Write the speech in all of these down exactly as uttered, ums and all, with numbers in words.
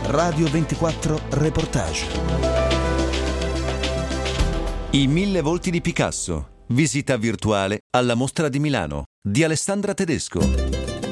Radio ventiquattro Reportage. I mille volti di Picasso. Visita virtuale alla Mostra di Milano di Alessandra Tedesco.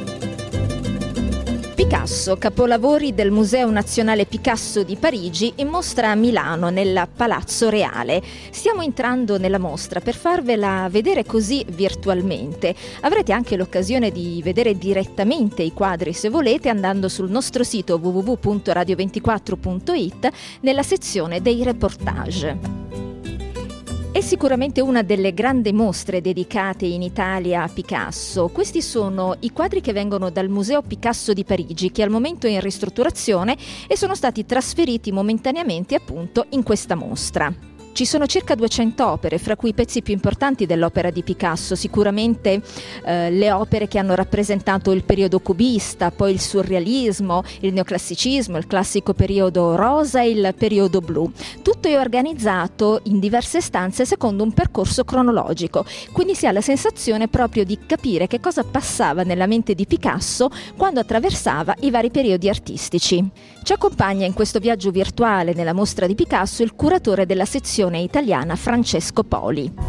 Picasso, capolavori del Museo Nazionale Picasso di Parigi, in mostra a Milano, nel Palazzo Reale. Stiamo entrando nella mostra per farvela vedere così virtualmente. Avrete anche l'occasione di vedere direttamente i quadri se volete andando sul nostro sito w w w punto radio ventiquattro punto i t nella sezione dei reportage. È sicuramente una delle grandi mostre dedicate in Italia a Picasso. Questi sono i quadri che vengono dal Museo Picasso di Parigi, che al momento è in ristrutturazione e sono stati trasferiti momentaneamente appunto in questa mostra. Ci sono circa duecento opere, fra cui i pezzi più importanti dell'opera di Picasso, sicuramente eh, le opere che hanno rappresentato il periodo cubista, poi il surrealismo, il neoclassicismo, il classico periodo rosa e il periodo blu. Tutto è organizzato in diverse stanze secondo un percorso cronologico, quindi si ha la sensazione proprio di capire che cosa passava nella mente di Picasso quando attraversava i vari periodi artistici. Ci accompagna in questo viaggio virtuale nella mostra di Picasso il curatore della sezione italiana Francesco Poli.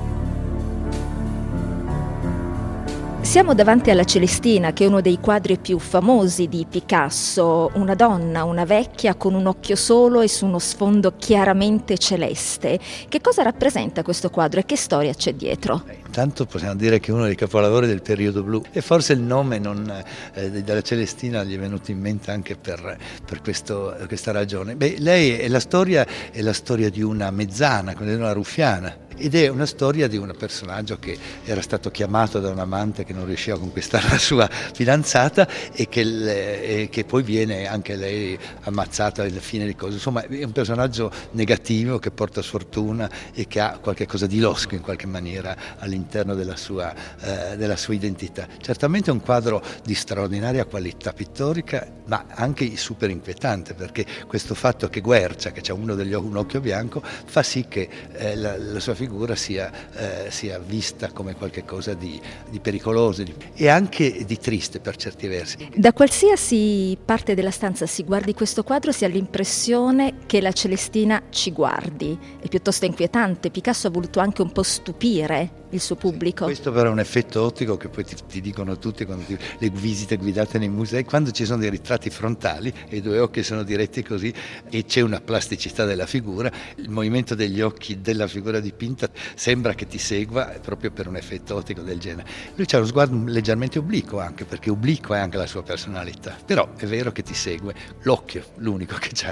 Siamo davanti alla Celestina, che è uno dei quadri più famosi di Picasso, una donna, una vecchia con un occhio solo e su uno sfondo chiaramente celeste. Che cosa rappresenta questo quadro e che storia c'è dietro? Beh, intanto possiamo dire che è uno dei capolavori del periodo blu e forse il nome non, eh, della Celestina gli è venuto in mente anche per, per questo, questa ragione. Beh, lei è la storia, è la storia di una mezzana, di una ruffiana. Ed è una storia di un personaggio che era stato chiamato da un amante che non riusciva a conquistare la sua fidanzata e che, le, e che poi viene anche lei ammazzata alla fine di cose. Insomma, è un personaggio negativo che porta sfortuna e che ha qualche cosa di losco in qualche maniera all'interno della sua, eh, della sua identità. Certamente è un quadro di straordinaria qualità pittorica, ma anche super inquietante, perché questo fatto che Guercia, che ha uno degli occhi, un occhio bianco, fa sì che eh, la, la sua figura sia, eh, sia vista come qualcosa di, di pericoloso di, e anche di triste per certi versi. Da qualsiasi parte della stanza si guardi questo quadro si ha l'impressione che la Celestina ci guardi. È piuttosto inquietante. Picasso ha voluto anche un po' stupire il suo pubblico. Sì, questo però è un effetto ottico che poi ti, ti dicono tutti quando ti, le visite guidate nei musei, quando ci sono dei ritratti frontali e i due occhi sono diretti così e c'è una plasticità della figura, il movimento degli occhi della figura dipinta sembra che ti segua proprio per un effetto ottico del genere. Lui ha uno sguardo leggermente obliquo, anche perché obliquo è anche la sua personalità, però è vero che ti segue, l'occhio l'unico che c'ha.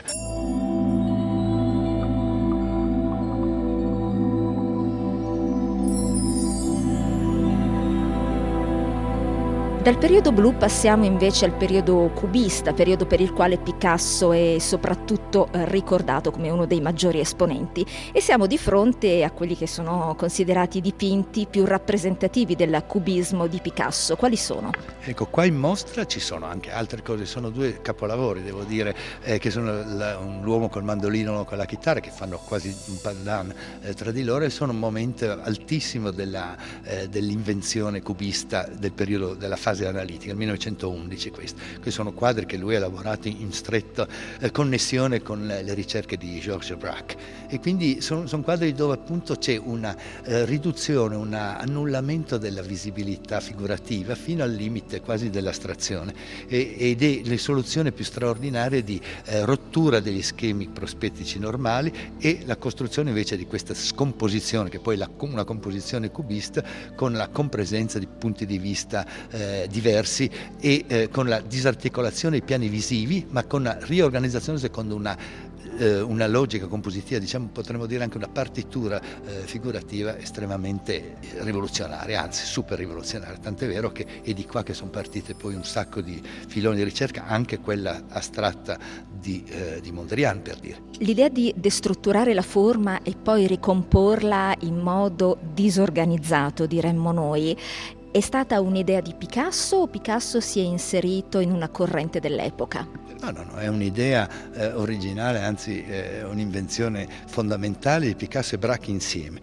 Dal periodo blu passiamo invece al periodo cubista, periodo per il quale Picasso è soprattutto ricordato come uno dei maggiori esponenti, e siamo di fronte a quelli che sono considerati i dipinti più rappresentativi del cubismo di Picasso. Quali sono? Ecco, qua in mostra ci sono anche altre cose, sono due capolavori, devo dire, eh, che sono la, un, l'uomo col mandolino, l'uomo con la chitarra, che fanno quasi un pandan eh, tra di loro, e sono un momento altissimo della, eh, dell'invenzione cubista del periodo della fase analitica, il millenovecentoundici. Questo. Questi sono quadri che lui ha lavorato in stretta eh, connessione con le, le ricerche di Georges Braque, e quindi sono, sono quadri dove appunto c'è una eh, riduzione, un annullamento della visibilità figurativa fino al limite quasi dell'astrazione, e, ed è le soluzioni più straordinarie di eh, rottura degli schemi prospettici normali e la costruzione invece di questa scomposizione, che poi è la, una composizione cubista con la compresenza di punti di vista eh, diversi e eh, con la disarticolazione dei piani visivi, ma con la riorganizzazione secondo una, eh, una logica compositiva, diciamo, potremmo dire anche una partitura eh, figurativa estremamente rivoluzionaria, anzi super rivoluzionaria, tant'è vero che è di qua che sono partite poi un sacco di filoni di ricerca, anche quella astratta di, eh, di Mondrian, per dire. L'idea di destrutturare la forma e poi ricomporla in modo disorganizzato, diremmo noi, è stata un'idea di Picasso o Picasso si è inserito in una corrente dell'epoca? No, no, no, è un'idea eh, originale, anzi è un'invenzione fondamentale di Picasso e Braque insieme.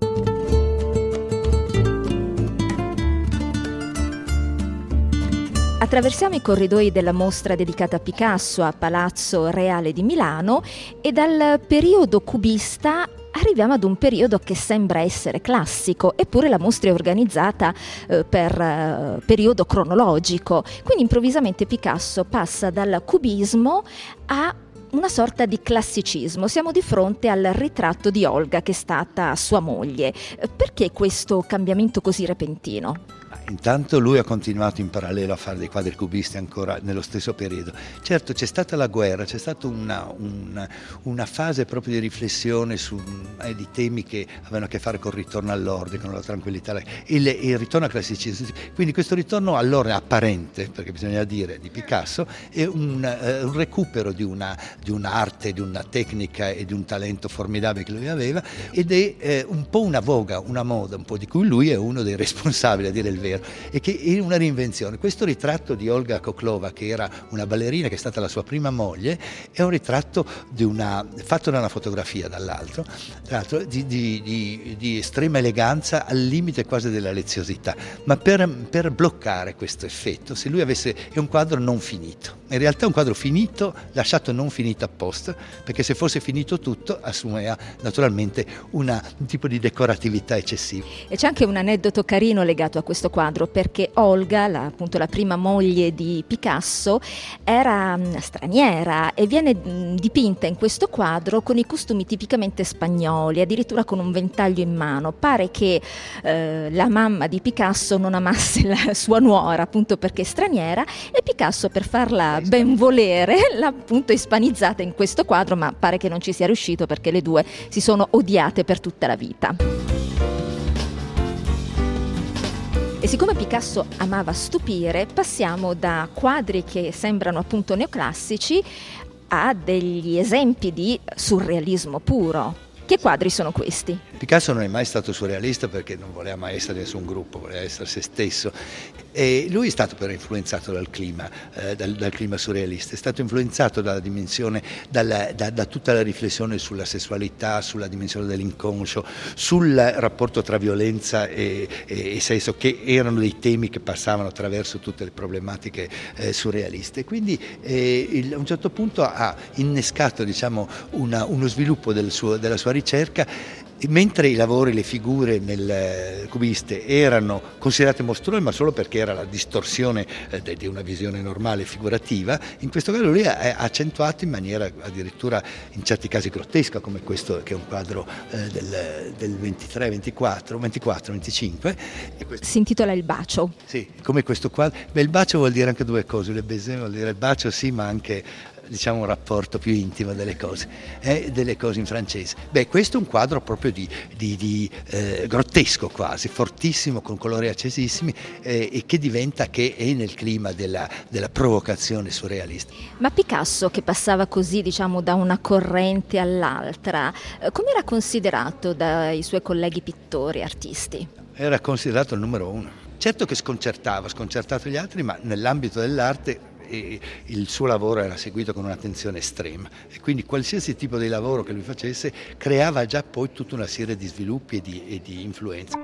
Attraversiamo i corridoi della mostra dedicata a Picasso a Palazzo Reale di Milano e dal periodo cubista arriviamo ad un periodo che sembra essere classico, eppure la mostra è organizzata eh, per eh, periodo cronologico. Quindi improvvisamente Picasso passa dal cubismo a una sorta di classicismo. Siamo di fronte al ritratto di Olga, che è stata sua moglie. Perché questo cambiamento così repentino? Intanto lui ha continuato in parallelo a fare dei quadri cubisti ancora nello stesso periodo. Certo, c'è stata la guerra, c'è stata una, una, una fase proprio di riflessione su eh, di temi che avevano a che fare col ritorno all'ordine, con la tranquillità, il, il ritorno al classicismo. Quindi questo ritorno all'ordine apparente, perché bisogna dire, di Picasso, è un, uh, un recupero di, una, di un'arte, di una tecnica e di un talento formidabile che lui aveva, ed è eh, un po' una voga, una moda, un po' di cui lui è uno dei responsabili, a dire il vero. E che è una reinvenzione. Questo ritratto di Olga Koklova, che era una ballerina, che è stata la sua prima moglie, è un ritratto di una, fatto da una fotografia dall'altro, tra l'altro di, di, di, di estrema eleganza al limite quasi della leziosità, ma per, per bloccare questo effetto, se lui avesse, è un quadro non finito, in realtà è un quadro finito, lasciato non finito apposta, perché se fosse finito tutto assumeva naturalmente una, un tipo di decoratività eccessiva. E c'è anche un aneddoto carino legato a questo quadro, perché Olga, la, appunto la prima moglie di Picasso, era mh, straniera e viene mh, dipinta in questo quadro con i costumi tipicamente spagnoli, addirittura con un ventaglio in mano. Pare che eh, la mamma di Picasso non amasse la sua nuora, appunto perché è straniera, e Picasso, per farla ben volere, l'ha appunto ispanizzata in questo quadro, ma pare che non ci sia riuscito perché le due si sono odiate per tutta la vita. E siccome Picasso amava stupire, passiamo da quadri che sembrano appunto neoclassici a degli esempi di surrealismo puro. Che quadri sono questi? Picasso non è mai stato surrealista perché non voleva mai essere nessun gruppo, voleva essere se stesso, e lui è stato però influenzato dal clima, eh, dal, dal clima surrealista, è stato influenzato dalla dimensione, dalla, da, da tutta la riflessione sulla sessualità, sulla dimensione dell'inconscio, sul rapporto tra violenza e, e, e sesso, che erano dei temi che passavano attraverso tutte le problematiche eh, surrealiste. Quindi eh, il, a un certo punto ha innescato, diciamo, una, uno sviluppo del suo, della sua ricerca. Mentre i lavori, le figure nel cubiste erano considerate mostruose, ma solo perché era la distorsione eh, di una visione normale figurativa, in questo caso lui ha accentuato in maniera addirittura in certi casi grottesca, come questo che è un quadro eh, del, del ventitré ventiquattro, ventiquattro venticinque. E questo, si intitola Il bacio. Sì, come questo quadro. Beh, il bacio vuol dire anche due cose, le baiser vuol dire il bacio sì, ma anche, diciamo, un rapporto più intimo delle cose, eh, delle cose in francese. Beh, questo è un quadro proprio di, di, di eh, grottesco quasi, fortissimo, con colori accesissimi, eh, e che diventa, che è nel clima della, della provocazione surrealista. Ma Picasso, che passava così, diciamo, da una corrente all'altra, eh, come era considerato dai suoi colleghi pittori, artisti? Era considerato il numero uno. Certo che sconcertava, sconcertato gli altri, ma nell'ambito dell'arte e il suo lavoro era seguito con un'attenzione estrema, e quindi qualsiasi tipo di lavoro che lui facesse creava già poi tutta una serie di sviluppi e di, e di influenze.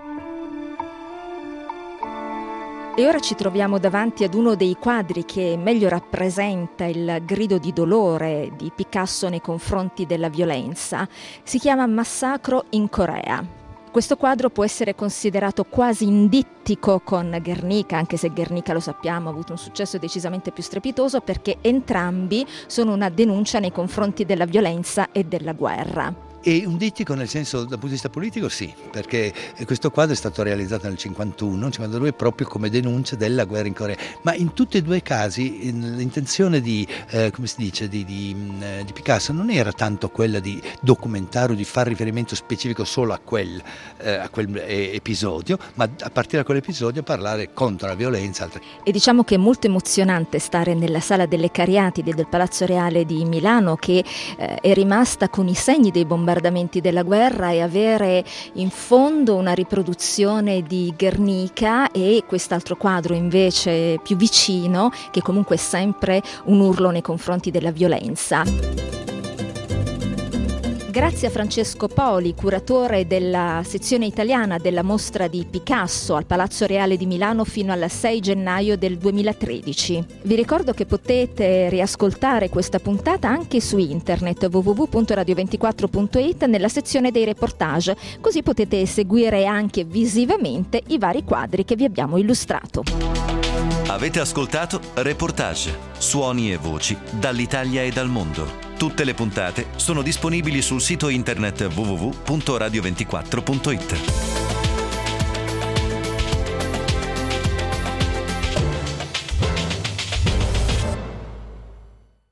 E ora ci troviamo davanti ad uno dei quadri che meglio rappresenta il grido di dolore di Picasso nei confronti della violenza. Si chiama Massacro in Corea. Questo quadro può essere considerato quasi indittico con Guernica, anche se Guernica, lo sappiamo, ha avuto un successo decisamente più strepitoso, perché entrambi sono una denuncia nei confronti della violenza e della guerra. E un dittico nel senso, dal punto di vista politico, sì, perché questo quadro è stato realizzato nel cinquantuno, cinquantadue, proprio come denuncia della guerra in Corea. Ma in tutti e due i casi l'intenzione di, eh, come si dice, di, di, di Picasso non era tanto quella di documentare o di fare riferimento specifico solo a quel, eh, a quel episodio, ma a partire da quell'episodio parlare contro la violenza. Altre. E diciamo che è molto emozionante stare nella sala delle Cariatidi del Palazzo Reale di Milano, che eh, è rimasta con i segni dei bombardamenti della guerra, e avere in fondo una riproduzione di Guernica e quest'altro quadro invece più vicino, che comunque è sempre un urlo nei confronti della violenza. Grazie a Francesco Poli, curatore della sezione italiana della mostra di Picasso al Palazzo Reale di Milano fino al sei gennaio del duemilatredici. Vi ricordo che potete riascoltare questa puntata anche su internet w w w punto radio ventiquattro punto it nella sezione dei reportage, così potete seguire anche visivamente i vari quadri che vi abbiamo illustrato. Avete ascoltato Reportage, suoni e voci dall'Italia e dal mondo. Tutte le puntate sono disponibili sul sito internet w w w punto radio ventiquattro punto it.